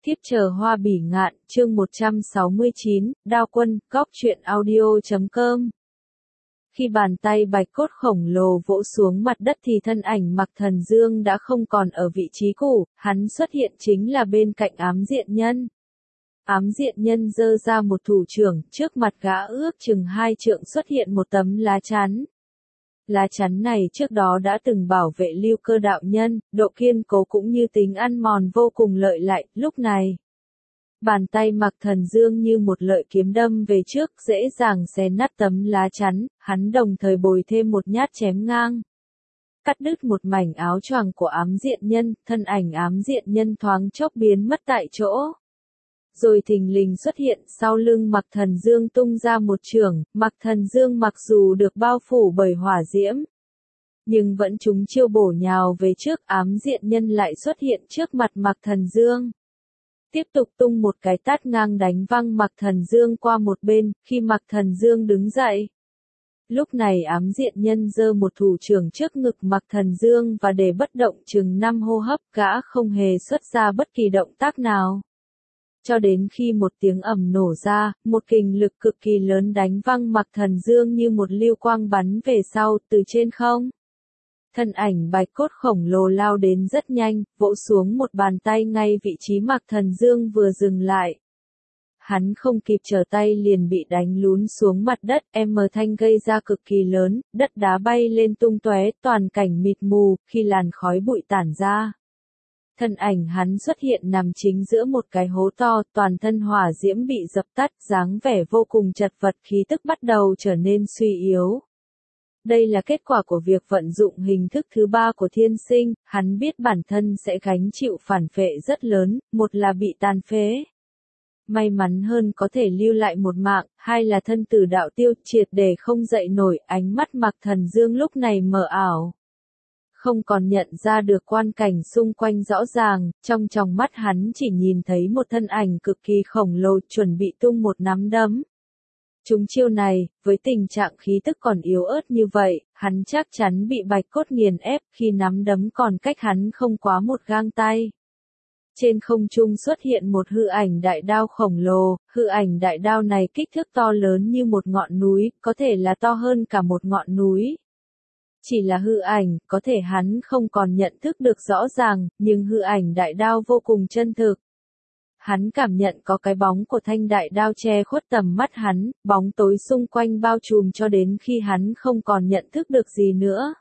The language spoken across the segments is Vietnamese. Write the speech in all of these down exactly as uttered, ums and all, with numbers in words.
Thiếp chờ hoa bỉ ngạn, chương một trăm sáu mươi chín, Đao Quân, góc truyện audio chấm com. Khi bàn tay bạch cốt khổng lồ vỗ xuống mặt đất thì thân ảnh Mạc Thần Dương đã không còn ở vị trí cũ, hắn xuất hiện chính là bên cạnh ám diện nhân. Ám diện nhân giơ ra một thủ trưởng, trước mặt gã ước chừng hai trượng xuất hiện một tấm lá chắn. Lá chắn này trước đó đã từng bảo vệ Lưu Cơ đạo nhân, độ kiên cố cũng như tính ăn mòn vô cùng lợi lại, lúc này. Bàn tay Mạc Thần Dương như một lợi kiếm đâm về trước, dễ dàng xé nát tấm lá chắn, hắn đồng thời bồi thêm một nhát chém ngang. Cắt đứt một mảnh áo choàng của ám diện nhân, thân ảnh ám diện nhân thoáng chốc biến mất tại chỗ. Rồi thình lình xuất hiện sau lưng Mạc Thần Dương tung ra một chưởng, Mạc Thần Dương mặc dù được bao phủ bởi hỏa diễm, nhưng vẫn trúng chiêu bổ nhào về trước, ám diện nhân lại xuất hiện trước mặt Mạc Thần Dương. Tiếp tục tung một cái tát ngang đánh văng Mạc Thần Dương qua một bên, khi Mạc Thần Dương đứng dậy. Lúc này ám diện nhân giơ một thủ trưởng trước ngực Mạc Thần Dương và để bất động chừng năm hô hấp, gã không hề xuất ra bất kỳ động tác nào. Cho đến khi một tiếng ầm nổ ra, một kình lực cực kỳ lớn đánh văng Mạc Thần Dương như một lưu quang bắn về sau, từ trên không. Thân ảnh bạch cốt khổng lồ lao đến rất nhanh, vỗ xuống một bàn tay ngay vị trí Mạc Thần Dương vừa dừng lại. Hắn không kịp trở tay liền bị đánh lún xuống mặt đất, em mờ thanh gây ra cực kỳ lớn, đất đá bay lên tung tóe, toàn cảnh mịt mù, khi làn khói bụi tản ra. Thân ảnh hắn xuất hiện nằm chính giữa một cái hố to, toàn thân hỏa diễm bị dập tắt, dáng vẻ vô cùng chật vật, khí tức bắt đầu trở nên suy yếu. Đây là kết quả của việc vận dụng hình thức thứ ba của thiên sinh, hắn biết bản thân sẽ gánh chịu phản phệ rất lớn, một là bị tàn phế. May mắn hơn có thể lưu lại một mạng, hai là thân tử đạo tiêu, triệt để không dậy nổi, ánh mắt Mạc Thần Dương lúc này mờ ảo. Không còn nhận ra được quan cảnh xung quanh rõ ràng, trong tròng mắt hắn chỉ nhìn thấy một thân ảnh cực kỳ khổng lồ chuẩn bị tung một nắm đấm. Chúng chiêu này, với tình trạng khí tức còn yếu ớt như vậy, hắn chắc chắn bị bạch cốt nghiền ép khi nắm đấm còn cách hắn không quá một gang tay. Trên không trung xuất hiện một hư ảnh đại đao khổng lồ, hư ảnh đại đao này kích thước to lớn như một ngọn núi, có thể là to hơn cả một ngọn núi. Chỉ là hư ảnh, có thể hắn không còn nhận thức được rõ ràng, nhưng hư ảnh đại đao vô cùng chân thực. Hắn cảm nhận có cái bóng của thanh đại đao che khuất tầm mắt hắn, bóng tối xung quanh bao trùm cho đến khi hắn không còn nhận thức được gì nữa.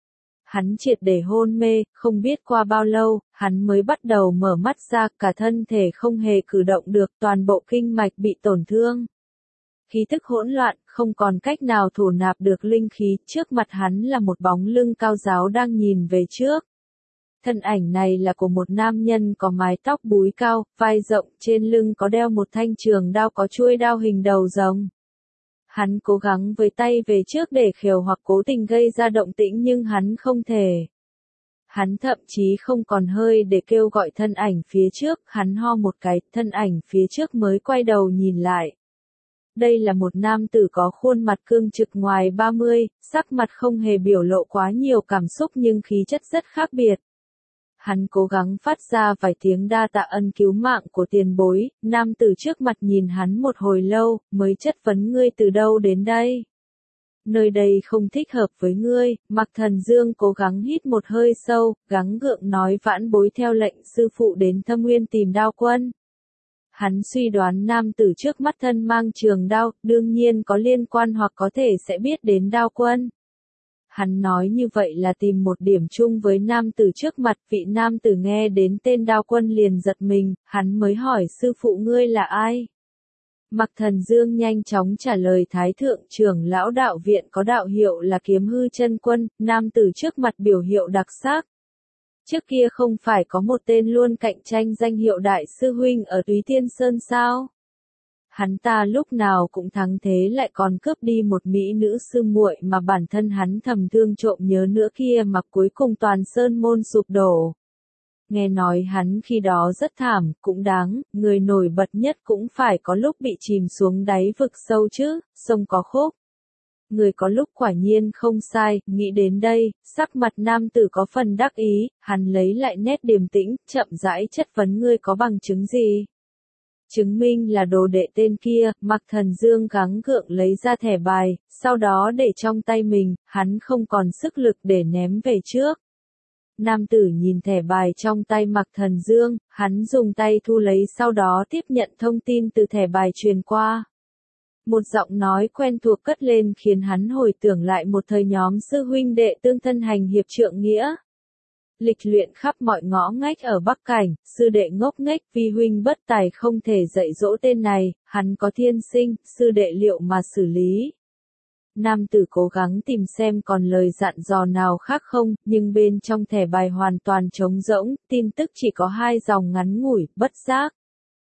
Hắn triệt để hôn mê, không biết qua bao lâu, hắn mới bắt đầu mở mắt ra, cả thân thể không hề cử động được, toàn bộ kinh mạch bị tổn thương. Khí tức hỗn loạn, không còn cách nào thổ nạp được linh khí, trước mặt hắn là một bóng lưng cao giáo đang nhìn về trước. Thân ảnh này là của một nam nhân có mái tóc búi cao, vai rộng, trên lưng có đeo một thanh trường đao có chuôi đao hình đầu rồng. Hắn cố gắng với tay về trước để khều hoặc cố tình gây ra động tĩnh nhưng hắn không thể. Hắn thậm chí không còn hơi để kêu gọi thân ảnh phía trước, hắn ho một cái, thân ảnh phía trước mới quay đầu nhìn lại. Đây là một nam tử có khuôn mặt cương trực ngoài ba mươi, sắc mặt không hề biểu lộ quá nhiều cảm xúc nhưng khí chất rất khác biệt. Hắn cố gắng phát ra vài tiếng đa tạ ân cứu mạng của tiền bối, nam tử trước mặt nhìn hắn một hồi lâu, mới chất vấn ngươi từ đâu đến đây. Nơi đây không thích hợp với ngươi, Mạc Thần Dương cố gắng hít một hơi sâu, gắng gượng nói vãn bối theo lệnh sư phụ đến Thâm Nguyên tìm Đao Quân. Hắn suy đoán nam tử trước mắt thân mang trường đao, đương nhiên có liên quan hoặc có thể sẽ biết đến Đao Quân. Hắn nói như vậy là tìm một điểm chung với nam tử trước mặt, vị nam tử nghe đến tên Đao Quân liền giật mình, hắn mới hỏi sư phụ ngươi là ai? Mạc Thần Dương nhanh chóng trả lời Thái thượng trưởng lão đạo viện có đạo hiệu là Kiếm Hư Chân Quân, nam tử trước mặt biểu hiệu đặc sắc. Trước kia không phải có một tên luôn cạnh tranh danh hiệu đại sư huynh ở Túy Tiên Sơn sao? Hắn ta lúc nào cũng thắng thế lại còn cướp đi một mỹ nữ sư muội mà bản thân hắn thầm thương trộm nhớ nữa kia mà cuối cùng toàn sơn môn sụp đổ. Nghe nói hắn khi đó rất thảm, cũng đáng, người nổi bật nhất cũng phải có lúc bị chìm xuống đáy vực sâu chứ, sông có khúc. Người có lúc quả nhiên không sai, nghĩ đến đây, sắc mặt nam tử có phần đắc ý, hắn lấy lại nét điềm tĩnh, chậm rãi chất vấn ngươi có bằng chứng gì? Chứng minh là đồ đệ tên kia, Mạc Thần Dương gắng gượng lấy ra thẻ bài, sau đó để trong tay mình, hắn không còn sức lực để ném về trước. Nam tử nhìn thẻ bài trong tay Mạc Thần Dương, hắn dùng tay thu lấy sau đó tiếp nhận thông tin từ thẻ bài truyền qua. Một giọng nói quen thuộc cất lên khiến hắn hồi tưởng lại một thời nhóm sư huynh đệ tương thân hành hiệp trượng nghĩa. Lịch luyện khắp mọi ngõ ngách ở Bắc Cảnh, sư đệ ngốc nghếch vi huynh bất tài không thể dạy dỗ tên này, hắn có thiên sinh, sư đệ liệu mà xử lý. Nam tử cố gắng tìm xem còn lời dặn dò nào khác không, nhưng bên trong thẻ bài hoàn toàn trống rỗng, tin tức chỉ có hai dòng ngắn ngủi, bất giác.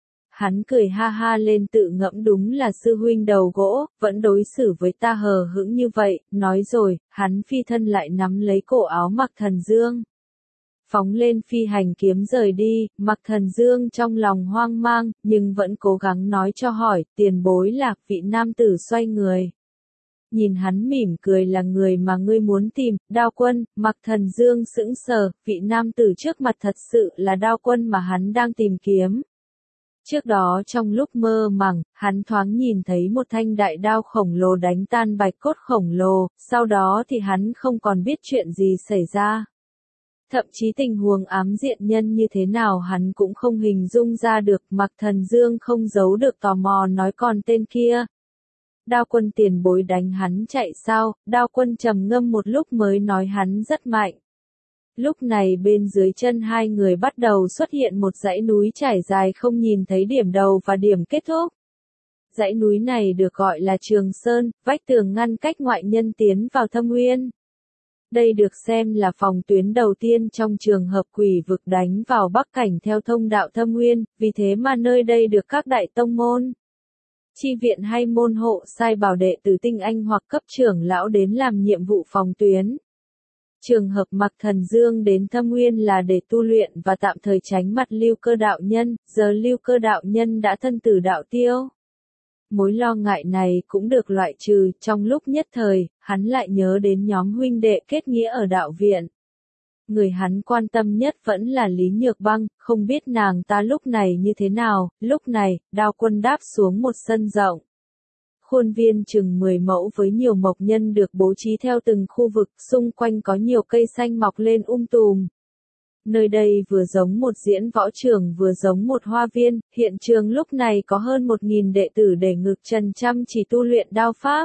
Hắn cười ha ha lên tự ngẫm đúng là sư huynh đầu gỗ, vẫn đối xử với ta hờ hững như vậy, nói rồi, hắn phi thân lại nắm lấy cổ áo Mạc Thần Dương. Phóng lên phi hành kiếm rời đi, Mạc Thần Dương trong lòng hoang mang, nhưng vẫn cố gắng nói cho hỏi, tiền bối lạc vị nam tử xoay người. Nhìn hắn mỉm cười là người mà ngươi muốn tìm, Đao Quân, Mạc Thần Dương sững sờ, vị nam tử trước mặt thật sự là Đao Quân mà hắn đang tìm kiếm. Trước đó trong lúc mơ màng, hắn thoáng nhìn thấy một thanh đại đao khổng lồ đánh tan bạch cốt khổng lồ, sau đó thì hắn không còn biết chuyện gì xảy ra. Thậm chí tình huống ám diện nhân như thế nào hắn cũng không hình dung ra được, Mạc Thần Dương không giấu được tò mò nói còn tên kia. Đao Quân tiền bối đánh hắn chạy sao, Đao Quân trầm ngâm một lúc mới nói hắn rất mạnh. Lúc này bên dưới chân hai người bắt đầu xuất hiện một dãy núi trải dài không nhìn thấy điểm đầu và điểm kết thúc. Dãy núi này được gọi là Trường Sơn, vách tường ngăn cách ngoại nhân tiến vào Thâm Nguyên. Đây được xem là phòng tuyến đầu tiên trong trường hợp quỷ vực đánh vào Bắc Cảnh theo thông đạo Thâm Nguyên, vì thế mà nơi đây được các đại tông môn, chi viện hay môn hộ sai bảo đệ tử tinh anh hoặc cấp trưởng lão đến làm nhiệm vụ phòng tuyến. Trường hợp Mạc Thần Dương đến Thâm Nguyên là để tu luyện và tạm thời tránh mặt Lưu Cơ đạo nhân, giờ Lưu Cơ đạo nhân đã thân tử đạo tiêu. Mối lo ngại này cũng được loại trừ, trong lúc nhất thời, hắn lại nhớ đến nhóm huynh đệ kết nghĩa ở đạo viện. Người hắn quan tâm nhất vẫn là Lý Nhược Băng, không biết nàng ta lúc này như thế nào, lúc này, Đao Quân đáp xuống một sân rộng. Khuôn viên chừng mười mẫu với nhiều mộc nhân được bố trí theo từng khu vực, xung quanh có nhiều cây xanh mọc lên um tùm. Nơi đây vừa giống một diễn võ trường vừa giống một hoa viên, hiện trường lúc này có hơn một nghìn đệ tử để ngực trần chăm chỉ tu luyện đao pháp.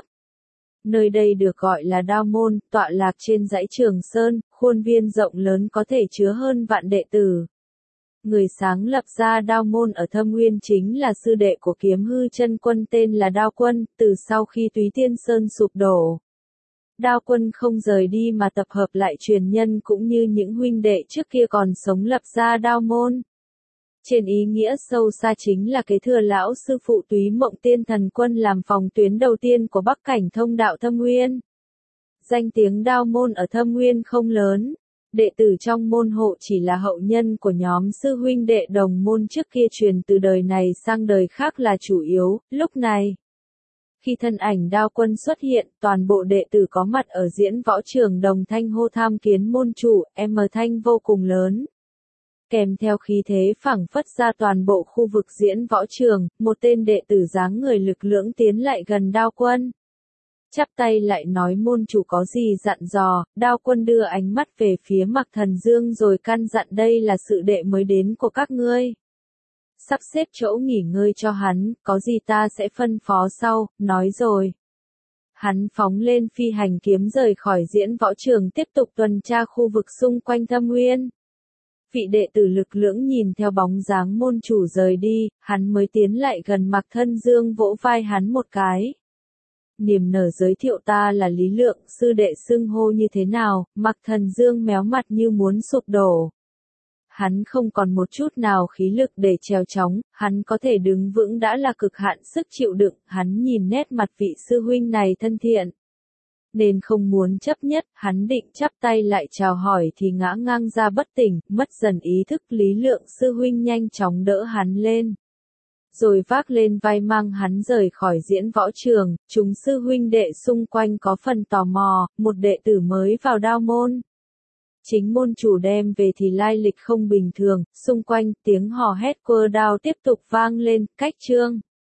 Nơi đây được gọi là Đao Môn, tọa lạc trên dãy Trường Sơn, khuôn viên rộng lớn có thể chứa hơn vạn đệ tử. Người sáng lập ra Đao Môn ở Thâm Nguyên chính là sư đệ của Kiếm Hư Chân Quân tên là Đao Quân, từ sau khi Túy Tiên Sơn sụp đổ. Đao Quân không rời đi mà tập hợp lại truyền nhân cũng như những huynh đệ trước kia còn sống lập ra Đao Môn. Trên ý nghĩa sâu xa chính là kế thừa lão sư phụ Túy Mộng Tiên Thần Quân làm phòng tuyến đầu tiên của Bắc Cảnh thông đạo Thâm Nguyên. Danh tiếng Đao Môn ở Thâm Nguyên không lớn. Đệ tử trong môn hộ chỉ là hậu nhân của nhóm sư huynh đệ đồng môn trước kia truyền từ đời này sang đời khác là chủ yếu, lúc này. Khi thân ảnh Đao Quân xuất hiện, toàn bộ đệ tử có mặt ở diễn võ trường đồng thanh hô tham kiến môn chủ, em thanh vô cùng lớn. Kèm theo khí thế phảng phất ra toàn bộ khu vực diễn võ trường, một tên đệ tử dáng người lực lưỡng tiến lại gần Đao Quân. Chắp tay lại nói môn chủ có gì dặn dò, Đao Quân đưa ánh mắt về phía Mạc Thần Dương rồi căn dặn đây là sự đệ mới đến của các ngươi. Sắp xếp chỗ nghỉ ngơi cho hắn, có gì ta sẽ phân phó sau, nói rồi. Hắn phóng lên phi hành kiếm rời khỏi diễn võ trường tiếp tục tuần tra khu vực xung quanh Thâm Nguyên. Vị đệ tử lực lưỡng nhìn theo bóng dáng môn chủ rời đi, hắn mới tiến lại gần Mạc Thần Dương vỗ vai hắn một cái. Niềm nở giới thiệu ta là Lý Lượng, sư đệ xưng hô như thế nào, Mạc Thần Dương méo mặt như muốn sụp đổ. Hắn không còn một chút nào khí lực để trèo chóng, hắn có thể đứng vững đã là cực hạn sức chịu đựng, hắn nhìn nét mặt vị sư huynh này thân thiện. Nên không muốn chấp nhất, hắn định chắp tay lại chào hỏi thì ngã ngang ra bất tỉnh, mất dần ý thức. Lý Lượng sư huynh nhanh chóng đỡ hắn lên. rồi vác lên vai mang hắn rời khỏi diễn võ trường. Chúng sư huynh đệ xung quanh có phần tò mò, một đệ tử mới vào đao môn. Chính môn chủ đem về thì lai lịch không bình thường, xung quanh tiếng hò hét quơ đao tiếp tục vang lên, cách chương.